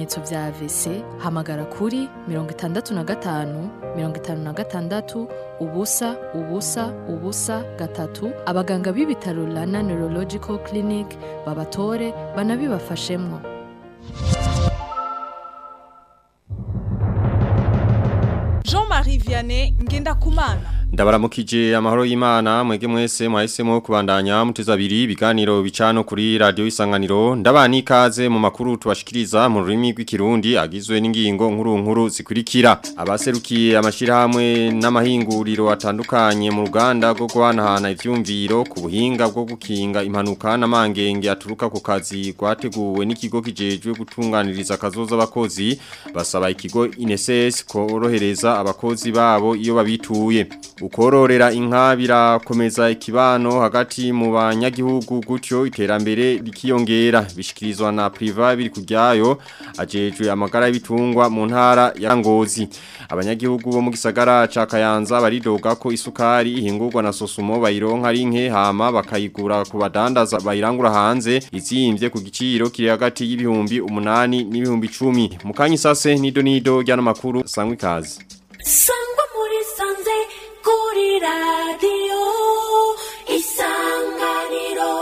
ibimenyetso vya AVC hamagara kuri 65 56 ubusa gatatu abaganga b'ibitaro Rana Neurological Clinic babatore banabibafashemwo. Jean-Marie Vianney Ngendakumana. Ndabaramukije amahoro y'Imana mwege mwese mwahisemo kubandanya muteza abiri biganiro bicano kuri radio Isanganiro ndabani ikaze mu makuru tubashikiriza mu rurimi rw'ikirundi agizwe n'ingingo nkuru zikurikira abaserukiye amashirahamwe n'amahinguriro atandukanye mu ruganda rwo guhanahana ivyumviro ku buhinga bwo gukinga impanuka n'amangenge aturuka ku kazi gwateguwe n'ikigo kijejwe gutunganiriza akazoza abakozi basaba ikigo INSS korohereza abakozi babo iyo babituye. Ukororera inka birakomeza ikibano hagati mu banyagihugu gutyo iterambere rikiyongera bishikirizwa na priva biri kujyayo ajejwe amagara y'ibitungwa mu ntara ya Ngozi. Abanyagihugu bo mu gisagara ca Kayanza baridoga ko isukari ihingurwa na Sosumo bayironka ari nke hama bakayigura ku badandaza bayirangura hanze izimvye ku giciro kiri hagati y'ibihumbi 8 n'ibihumbi 10. Mukanyi sase nido ryano makuru sangwe kazi. Sangwa muri sanze kuri radio Isanganiro.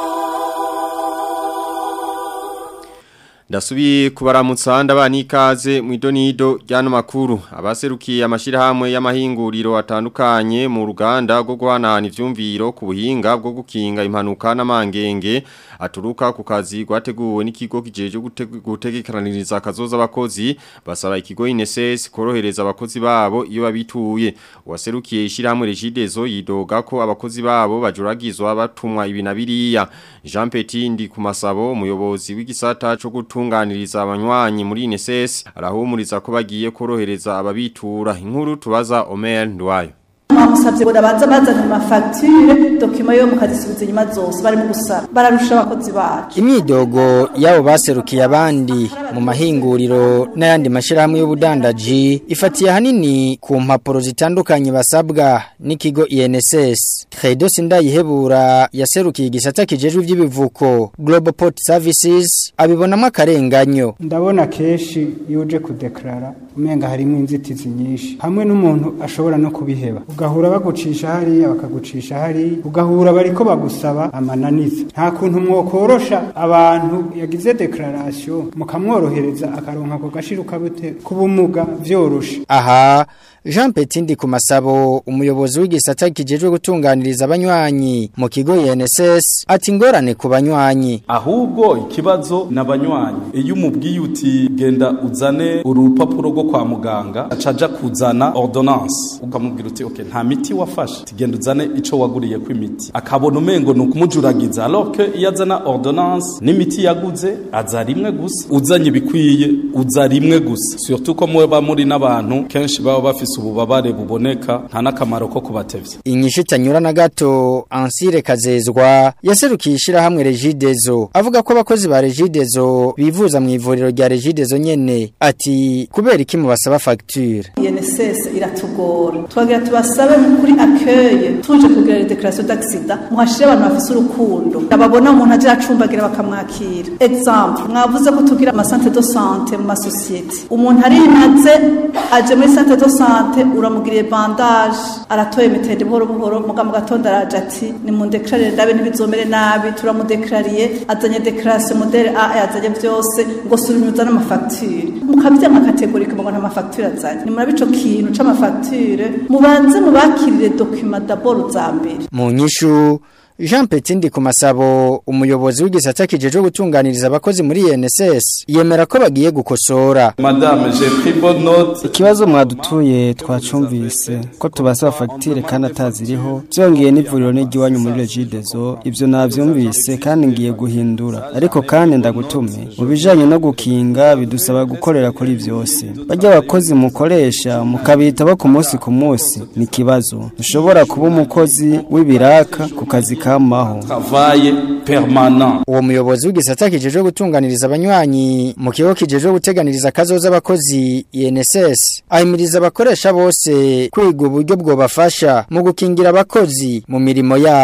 Ndasubiye kubaramutsa ndabani ikaze mu idonido ryano makuru abaserukiye amashirahamwe y'amahinguriro atandukanye mu ruganda rwo guhanahana ivyumviro ku buhinga bwo gukinga impanuka n'amangenge aturuka ku kazi gwateguwe n'ikigo kijeje gutegekaniriza akazoza abakozi basaba ikigo INSS korohereza abakozi babo iyo babituye waserukiye ishirahamwe Regidezo yidoga ko abakozi babo bajuragizwa batumwa ibinabiriya Jean Petit ndi ku masabo umuyobozi w'igisata cyo gutunganiriza abanywanyi muri INSS arahumuriza ko bagiye korohereza ababitura inkuru tubaza Omer Ndwayo. Bamusabye ngo babanza bazana amafacture dokima yo mukazisubiza nyuma zose bari mu gusaba bararusha abakozi bacu. Imyidogo yabo baserukiye abandi mu mahinguriro n'ayandi mashirahamwe y'ubudandaji ifatiye hanini ku mpapuro zitandukanye basabwa n'ikigo INSS. Credo Sindayihebura yaserukiye igisata kijejwe ivy'ibivuko Global Port Services abibonamo akarenganyo. Ndabona keshi yuje kudeklara umenga harimo inzitizi nyinshi hamwe n'umuntu ashobora no kubiheba ugahura bagucisha hari bakagucisha hari ugahura bariko bagusaba amananiza nta kuntu mwokorosha abantu yagize declaration mukamworohereza akaronka ko gashiruka bute kubumuga vyorosha. Aha Jean Petit ndi ku masabo umuyobozi w'igisata kijejwe gutunganiriza abanywanyi mu kigo INSS ati ngorane ku banywanyi ahubwo ikibazo n'abanywanyi iyo umubwiye uti genda uzane urupapuro rwo kwa muganga acaja kuzana ordonnance ukamubwira uti okay nta miti wafashe tigenda uzane ico waguriye ku imiti akabona umengo nukumujuragiza alors que iyazana ordonnance n'imiti yaguze aza rimwe gusa uzanye bikwiye uza rimwe gusa surtout ko muba muri n'abantu kenshi baba bafise ububabare buboneka nta nakamaro ko kubatevya. Inyishitanyura na gato Ansire Kazezwa yaserukiye ishirahamwe Regidezo avuga ko abakozi ba Regidezo bivuza mu ivuriro rya Regidezo nyene ati kubera iki mubasaba facture. INSS iratugora twagira tubasabe kuri accueil tuje kugira declaration d'accident muhashire abantu bafise urukundo ababona umuntu aje acumbagira bakamwakira. Exemple mwavuze ko tugira ama centre de santé mu société umuntu ari imaze aje muri centre de santé uramugiriye bandage aratoye mitende buhoro mugamba gatonda araje ati ni mu declarer ndabe nibizomere nabi turamudeclariye azanye declaration modèle A yazanye byose ngo surunyuza n'amafacture mukabya makategorike ngo n'amafacture azanye ni murabico kintu c'amafacture mubanze mubakirire document d'abord zambere mu nyishu Jean Petit ndi ku masabo umuyobozi w'igisata kijejwe gutunganiriza abakozi muri INSS yemera ko bagiye gukosora. Madame j'ai pris bonne note. Ikibazo mwadutuye twacumvise ko tubasaba facture kandi ataziriho byongeye n'ivuriro n'igiwanyu muri Regidezo ivyo navyumvise kandi ngiye guhindura ariko kandi ndagutume mu bijanye no gukinga bidusaba gukorera kuri byose bajya abakozi mukoresha mukabita ba ku munsi ni kibazo ushobora kuba umukozi w'ibiraka ku kazi kamaho travail permanent. Uwo muyobozi w'igisata kijejwe gutunganiriza abanywanyi mu kigo kijejwe guteganiriza kazoza abakozi INSS ahimiriza abakoresha bose kwiga uburyo bwo bafasha mu gukingira abakozi mu mirimo yabo.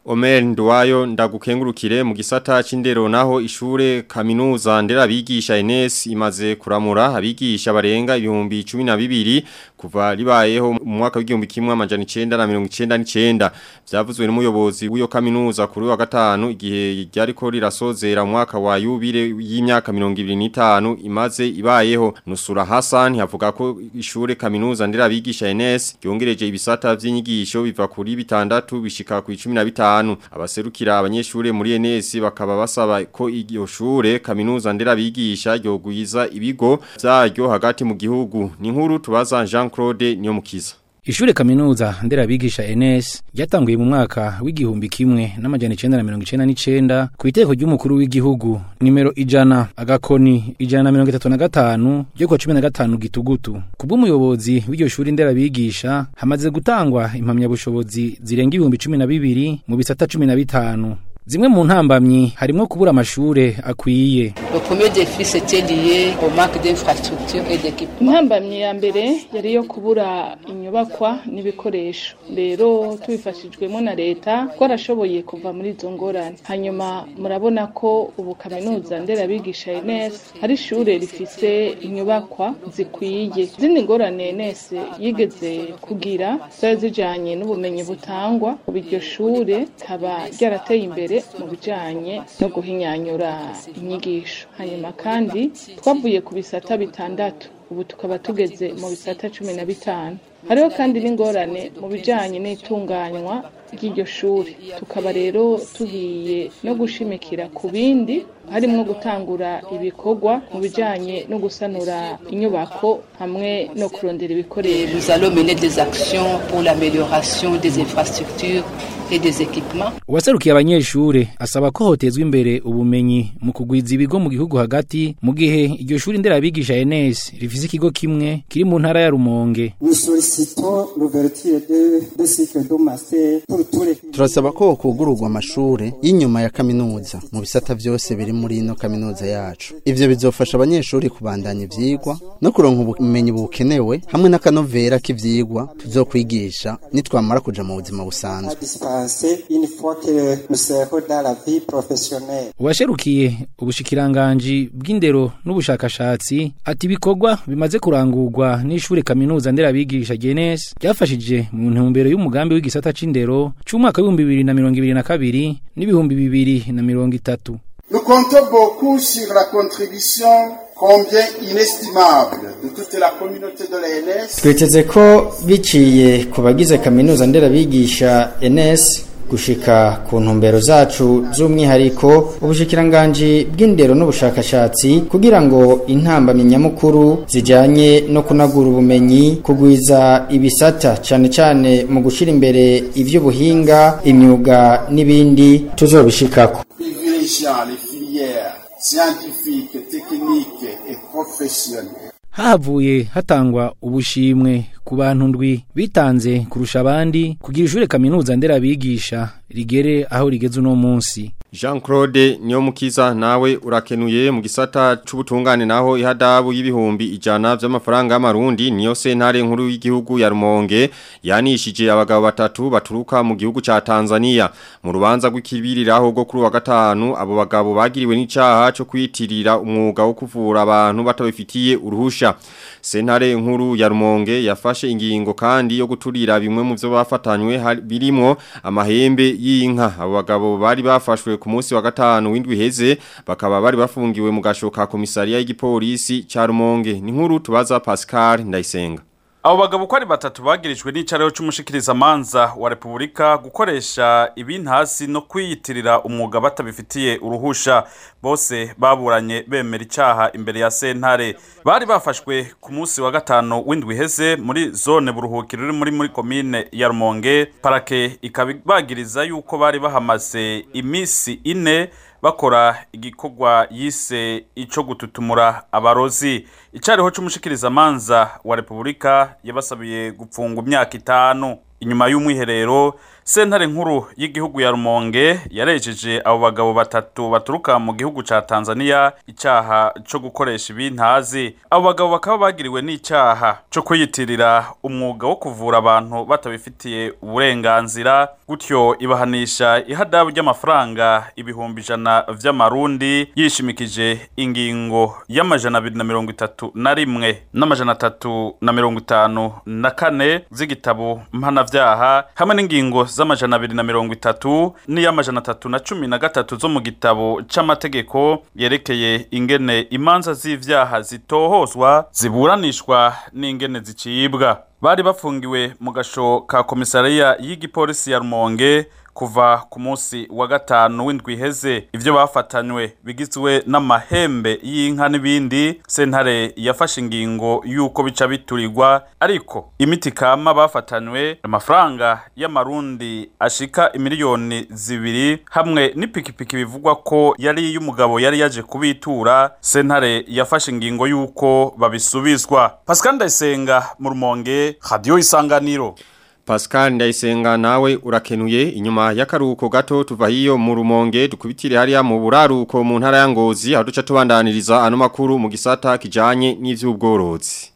Omer Nduwayo ndagukengurukire mu gisata c'indero naho ishure kaminuza nderabigisha ENS imaze kuramura abigisha barenga ibihumbi 12 kuva ribayeho mu mwaka w'igihumbi kimwe amajana 999 byavuzwe n'umuyobozi w'iyo kaminuza kuri wa gatanu igihe ryariko rirasozera mu mwaka wa yubile y'imyaka 25 imaze ibayeho. Nusura Hassan yavuga ko ishure kaminuza nderabigisha ENS ryongereje ibisata vy'inyigisho biva kuri 6 bishika ku 15. Abaserukira abanyeshure muri ENS bakaba basaba ko iryo shure kaminuza nderabigisha ryogwiza ibigo byaryo hagati mu gihugu. Ni nkuru tubaza Jean-Claude Niyomukiza. Ishure kaminuza nderabigisha ENS ryatanguye mu mwaka w'igihumbi kimwe n'amajana 999 ku iteko ry'umukuru w'igihugu nimero 100 agakoni 135 ryo kwa 15 gitugutu. Kubw'umuyobozi w'iryo shure nderabigisha hamaze gutangwa impamya bushobozi zirenga 12,000 mu bisata 15. Zimwe mu ntambamyi harimo kubura amashure akwiye. Intambamyi ya mbere yari yo kubura inyubakwa n'ibikoresho. Rero tubifashijwemo na leta twarashoboye kuva muri izo ngorane. Hanyuma murabona ko ubu kaminuza nderabigisha ENS hari ishure rifise inyubakwa zikwiye. Zindi ngorane ENS yigeze kugira zari zijanye n'ubumenyi butangwa. Iryo shure kaba ryarateye imbere mu bijanye no guhinyanyura inyigisho. Hanyuma kandi twavuye ku bisata 6 ubu tukaba tugeze mu bisata 15. Hariho kandi n'ingorane mu bijanye n'itunganywa ry'iryo shuri. Tukaba rero tugiye no gushimikira ku bindi harimo gutangura ibikorwa mu bijanye no gusanura inyubako hamwe no kurondera ibikoresho. Nous allons mener des actions pour l'amélioration des infrastructures et des équipements. Waserukiye abanyeshure asaba ko hotezwa imbere ubumenyi mu kugwiza ibigo mu gihugu hagati mu gihe iryo shuri nderabigisha ENS rifise ikigo kimwe kiri mu ntara ya Rumonge. Turasaba ko kugururwa amashure y'inyuma ya kaminuza mu bisata byose biri muri ino kaminuza yacu. Ivyo bizofasha abanyeshuri kubandanya ivyigwa no kuronka ubumenyi bukenewe hamwe n'akanovera k'ivyigwa tuzokwigisha nitwamara kuja mu buzima busanzwe. Washerukiye ubushikiranganji bw'indero n'ubushakashatsi ati bikorwa bimaze kurangurwa n'ishure kaminuza nderabigisha ENS byafashije mu ntumbero y'umugambi w'igisata c'indero c'umwaka wa 2022 n'ibihumbi 2030. Nous comptons beaucoup sur la contribution combien inestimable de toute la communauté de l'ENS. Twiteze ko biciye ku bagize kaminuza nderabigisha ENS gushika ku ntumbero zacu z'umwihariko ubushikiranganji bw'indero n'ubushakashatsi kugira ngo intambamyi nyamukuru zijanye no kunagura ubumenyi kugwiza ibisata cyane cyane mu gushira imbere ivy'ubuhinga imyuga n'ibindi tuzobishikako. Les filières scientifiques, techniques et professionnelles. Havuye hatangwa ubushimwe ku bantu ndwi bitanze kurusha abandi kugira ishure kaminuza nderabigisha rigere aho rigeze uno munsi. Jean-Claude Niyomukiza nawe urakenuye mu gisata c'ubutungane naho ihadabu y'ibihumbi 100 by'amafaranga y'amarundi niyo sentare nkuru y'igihugu ya Rumonge yanishije abagabo 3 baturuka mu gihugu ca Tanzania mu rubanza rw'ikibiriraho rwo kuri wa gatanu. Abo bagabo bagiriwe n'icaha cyo kwitirira umwuga wo kuvura abantu batabifitiye uruhusha. Sentare nkuru ya Rumonge yafashe ingingo kandi yo guturira bimwe mu byo bafatanywe birimo amahembe y'inka. Abo bagabo bari bafashwe ku munsi wa gatanu w'indwi heze bakaba bari bafungiwe mu gashoka komisariya y'igipolisi ca Rumonge. Ni nkuru tubaza Pascal Ndayisenga. Abo bagabo ko ari 3 bagirijwe n'icarero c'umushikiriza manza wa Republika gukoresha ibintasi no kwiyitirira umwuga batabifitiye uruhusha. Bose baburanye bemera icaha imbere ya sentare. Bari bafashwe ku munsi wa gatano w'indwi heze muri zone buruhukiro uri muri komine ya Rumonge. Parake ikabagiriza yuko bari bahamaze imisi 4 bakora igikorwa yise ico gututumura abarozi. icariho c'umushikiriza manza wa Republika yabasabiye gupfunga imyaka 5 inyuma y'umwiherero. Sentare nkuru y'igihugu ya Rumonge yarejeje abo bagabo batatu baturuka mu gihugu ca Tanzania icaha co gukoresha ibintazi. Abo bagabo bakaba bagiriwe n'icaha co kuyitirira umwuga wo kuvura abantu batabifitiye uburenganzira, gutyo ibahanisha ihadabu ry'amafaranga ibihumbi 100 vy'amarundi yishimikije ingingo y'amajana 231 n'amajana 354 z'igitabo mpanavyaha hamwe n'ingingo z'amajana 230 n'iy'amajana 313 zo mu gitabo c'amategeko yerekeye ingene imanza z'ivyaha zitohozwa ziburanishwa n'ingene zicibwa. Bari bafungiwe mu gasho ka komisariya y'igipolisi ya Rumonge kuva ku munsi wa 5 w'indwi iheze. Ivyo bafatanywe bigizwe n'amahembe y'inka n'ibindi. Sentare yafashe ingingo yuko bica biturirwa, ariko imiti kama bafatanywe amafaranga y'amarundi ashika imiliyoni 2 hamwe n'ipikipiki bivugwa ko yari y'umugabo yari yaje kubitura. Sentare yafashe ingingo yuko babisubizwa. Pascal Ndayisenga mu Rumonge, Radio Isanganiro. Pascal Ndayisenga nawe urakenuye. Inyuma y'akaruhuko gato tuva hiyo mu Rumonge dukubitire hariya mu buraruko mu ntara ya Ngozi aho duca tubandaniriza ano makuru mu gisata kijanye n'ivy'ubworozi.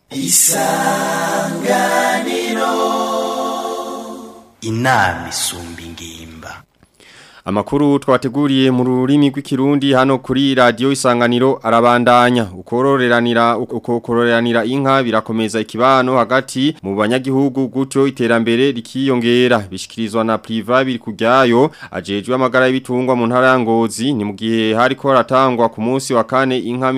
Isanganiro inama isumba ingimba. Amakuru twateguriye mu rurimi rw'ikirundi hano kuri Radio Isanganiro arabandanya. Ukororeranira inka birakomeza ikibano hagati mu banyagihugu, gutyo iterambere rikiyongera. Bishikirizwa na Priva biri kujyayo ajejwe amagara y'ibitungwa mu ntara ya Ngozi. Ni mu gihe hariko haratangwa ku munsi wa 4 inka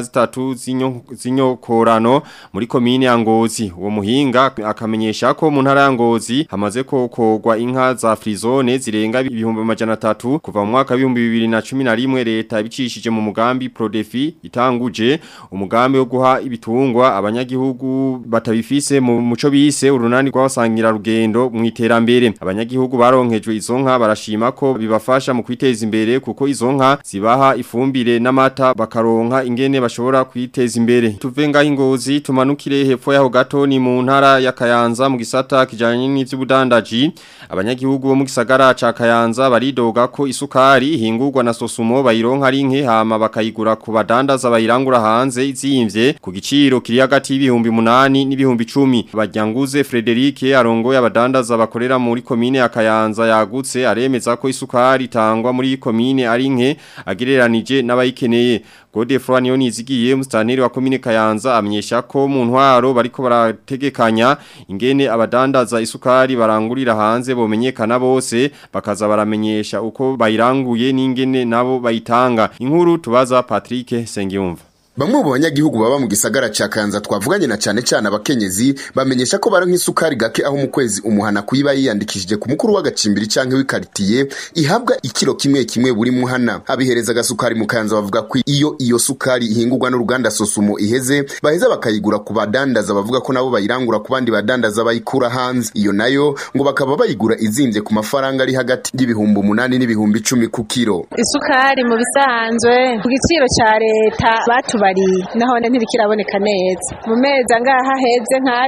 43 zinyokorano muri komine ya Ngozi. Uwo muhinga akamenyesha ko mu ntara ya Ngozi hamaze kokogwa inka za frizone zirenga ibihumbi 300 kuva mu mwaka 2011 leta ibicishije mu mugambi Prodefi itanguje umugambi wo guha ibitungwa abanyagihugu batabifise mu muco bise urunani rw'abasangira rugendo mu iterambere. Abanyagihugu baronkejwe izo nka barashima ko bibafasha mu kwiteza imbere kuko izo nka zibaha ifumbire n'amata bakaronka ingene bashobora kwiteza imbere. Tuvenga Ingozi tumanukire hepfo yaho gato ni mu ntara ya Kayanza mu gisata kijanye n'ivy'ubudandaji. Abanyagihugu bo mu gisagara ca Kayanza baridoga ko isukari ihingurwa na Sosumo bayironka ari nke hama bakayigura ku badandaza bayirangura hanze izimvye ku giciro kiri hagati y'ibihumbi 8 n'ibihumbi 10. Bajyanguze Frederic arongoye abadandaza bakorera muri komine ya Kayanza yagutse aremeza ko isukari itangwa muri komine ari nke agereranije n'abayikeneye. Godefroid Nizigiye mustaneri wa komine Kayanza amenyesha ko mu ntwaro bariko barategekanya ingene abadandaza isukari barangurira hanze bomenyekana bose bakaza baramenyesha uko bayiranguye n'ingene nabo bayitanga. Inkuru tubaza Patrick Sengiyumva. Bamwe mu banyagihugu baba mu gisagara ca Kayanza twavuganye na cyane abakenyezi bamenyesha ko baronka isukari gake aho mu kwezi umuhana kuyiba yiyandikishije ku mukuru w'agacimbiri canke w'ikaritiye ihabwa ikiro kimwe buri muhana. Abihereza gasukari mu Kayanza bavuga ko iyo sukari ihingurwa n'uruganda Sosumo iheze baheza bakayigura ku badandaza bavuga ko nabo bayirangura ku bandi badandaza bayikura hanze. Iyo nayo ngo bakaba bayigura izimvye ku mafaranga ari hagati y'ibihumbi 8 n'ibihumbi 10 ku kiro. Isukari mu bisanzwe ku giciro ca leta batu nahone ntibikiraboneka neza. Mu mezi angaha heze nka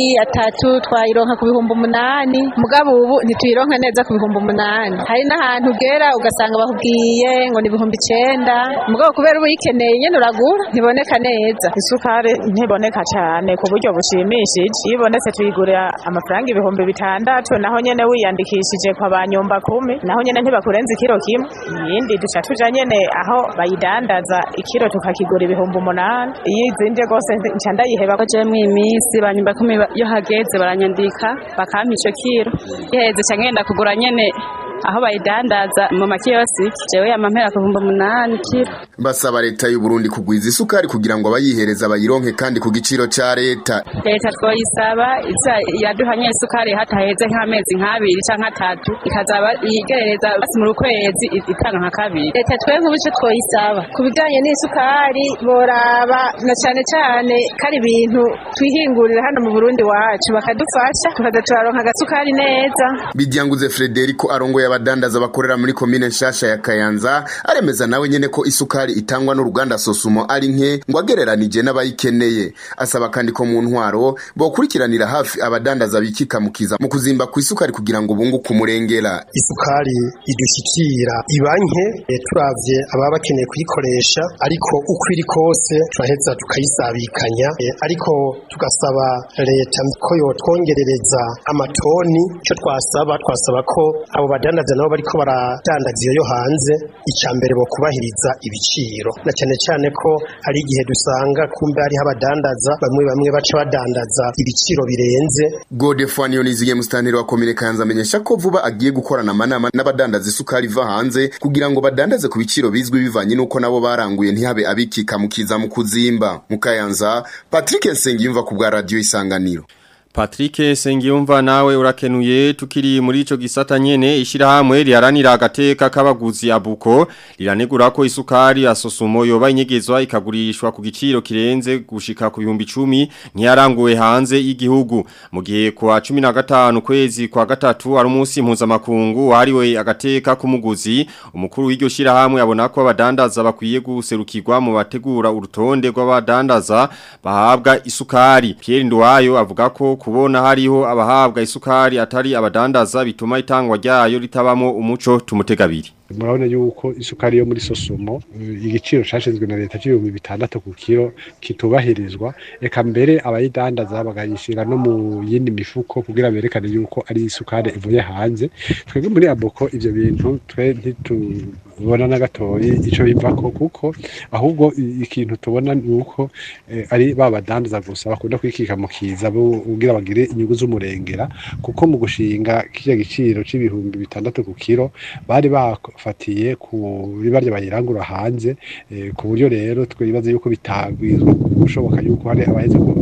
2-3 twayironka ku bihumbi 8 mugabo ubu ntituyironka neza ku bihumbi 8. Hari n'ahantu ugera ugasanga bahubwiye ngo ni ibihumbi 9 mugabo kubera ubu yikeneye nyene uragura ntiboneka neza. Isukari ntiboneka cyane ku buryo bushimishije. Ibonetse tuyigurira amafaranga ibihumbi 6 naho nyene wiyandikishije kwa banyumba 10 naho nyene ntibakurenza ikiro kimwe. Yindi duca tuja nyene aho bayidandaza ikiro tukakigura ibihumbi 8. Yizinde gose ncanda yiheba ko je mwimisi banyumba 10 yo hageze baranyandika bakampa ico kiro iheze cyangenda kugura nyene aho bayidandaza mu makiyosi jewe yamampera ku 8 kiro. Basaba leta y'u Burundi kugwiza isukari kugira ngo abayihereza bayironke kandi ku giciro ca leta. Leta twoyisaba iza yaduhanye isukari hataheze nk'amezi nk'abiri canke 3 ikazaba yigerereza basi mu kwezi itanga nka 2. Leta twe nk'ubice twoyisaba kubijanye n'isukari boraba na cyane kari ibintu twihingurira hano mu Burundi wacu bakadufasha tukaza turaronka agasukari neza. Bijyanguze Frederico arongoye y'abadandaza bakorera muri komine nshasha ya Kayanza aremeza nawe nyene ko isukari itangwa n'uruganda Sosumo ari nke ngo agereranije n'abayikeneye. Asaba kandi ko mu ntwaro bokurikiranira hafi abadandaza bikikamukiza mu kuzimba ku isukari kugira ngo bunguke umurengera. Isukari idushyikira ibanke turavye ababa bakeneye kuyikoresha, ariko uko iri kose turaheza tukayisabikanya, ariko tugasaba leta ko yotwongerereza amatoni. Icyo twasaba ko abo badandaza nabo bariko baradandaza iyo hanze icambere bo kubahiriza ibiciro, na cyane cyane ko hari igihe dusanga kumbe ari abadandaza bamwe baca badandaza ibiciro birenze. Godefroid Yoniziye mustanteri wa komine Kayanza amenyesha ko vuba agiye gukorana amanama n'abadandaza isukari iva hanze kugira ngo badandaze ku biciro bizwi bivanye nuko nabo baranguye ntihabe abikikamukiza mu kuzimba. Mu Kayanza, Patrick Nsengiyumva ku bwa Radio Isanganiro. Patrick Sengiyumva nawe urakenuye. Tukiri muri ico gisata nyene ishirahamwe riharanira agateka k'abaguzi Abuko riranegura ko isukari ya Sosumo yoba inyegezwa ikagurishwa ku giciro kirenze gushika ku 10,000 ntiyaranguwe hanze y'igihugu. Mu gihe kwa 15 kwezi kwa gatatu ari umunsi mpuzamakungu wahariwe agateka k'umuguzi, umukuru w'iryo shirahamwe abona ko abadandaza bakwiye guserukirwa mu bategura urutonde rw'abadandaza bahabwa isukari. Pierre Nduwayo avuga ko kubona hariho abahabwa isukari atari abadandaza bituma itangwa ryayo ritabamo umuco tumutegabiri. Murabona yuko isukari yo muri Sosumo igiciro cyashinzwe na leta cy'ibihumbi 6 ku kilo kitubahirizwa, eka mbere abayidandaza bagayishira no mu yindi mifuko kugira berekane yuko ari isukari ivuye hanze. Twebwe muri Aboko ivyo bintu twe ntitubona na gatoyi ico bivako, kuko ahubwo ikintu tubona nuko ari babadandaza gusa bakunda kwikika mu kiza kugira bagire inyungu z'umurengera, kuko mu gushinga kije giciro c'ibihumbi 6 ku kilo bari fatiye ku bibarya bayirangura hanze, ku buryo rero twibaza yuko bitagwizwa gushoboka yuko hari abaheze ko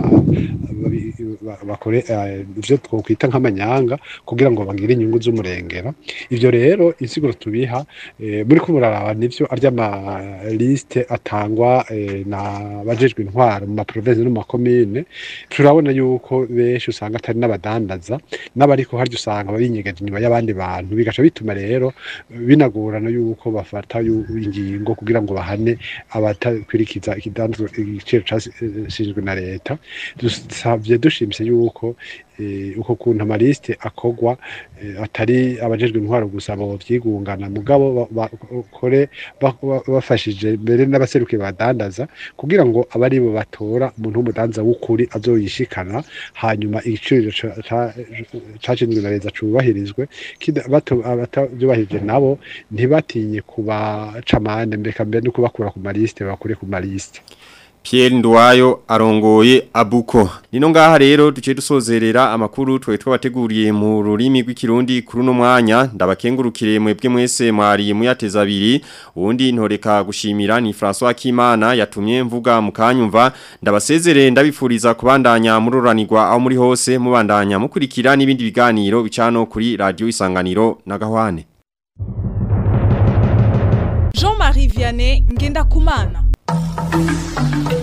bakore ivyo twokwita nk'amanyanga kugira ngo bagire inyungu z'umurengera. Ivyo rero insiguro tubiha muri kumuraraba nivyo arya ma liste atangwa na bajejwe intwaro mu province no mu komine. Turabona yuko benshi usanga atari n'abadandaza n'abariko haryo usanga babinyegeje nyuma y'abandi bantu, bigaca bituma rero binagorana yuko bafata ingingo kugira ngo bahane abatakwirikiza ikidanzwe igiciro cyashinzwe na leta. Dusavye dushimise yuko uko kuntu amaliste akogwa atari abajejwe intwaro gusa bo vyigungana, mugabo bakore bafashije mbere n'abaseruke badandaza kugira ngo abari bo batora umuntu w'umudanza w'ukuri azoyishikana, hanyuma igiciro cyashinzwe na leta cubahirizwe abatajubahirije nabo ntibatinye kubacamande mbeka mbere no kubakura ku maliste bakure ku maliste. Pierre Nduwayo arongoye Abuko. Nino ngaha rero duce dusozerera amakuru twe twabateguriye mu rurimi rw'ikirundi kuri no mwanya. Ndabakengurukire mwebwe mwese mwari muyateza abiri. Ubundi ntoreka gushimira ni François Kimana yatumye mvuga mukanyumva. Ndabasezere ndabifuriza kubandanya mururanirwa aho muri hose, mubandanya mukurikira n'ibindi biganiro bicano kuri Radio Isanganiro na Gahwane. Jean-Marie Vianney Ngendakumana.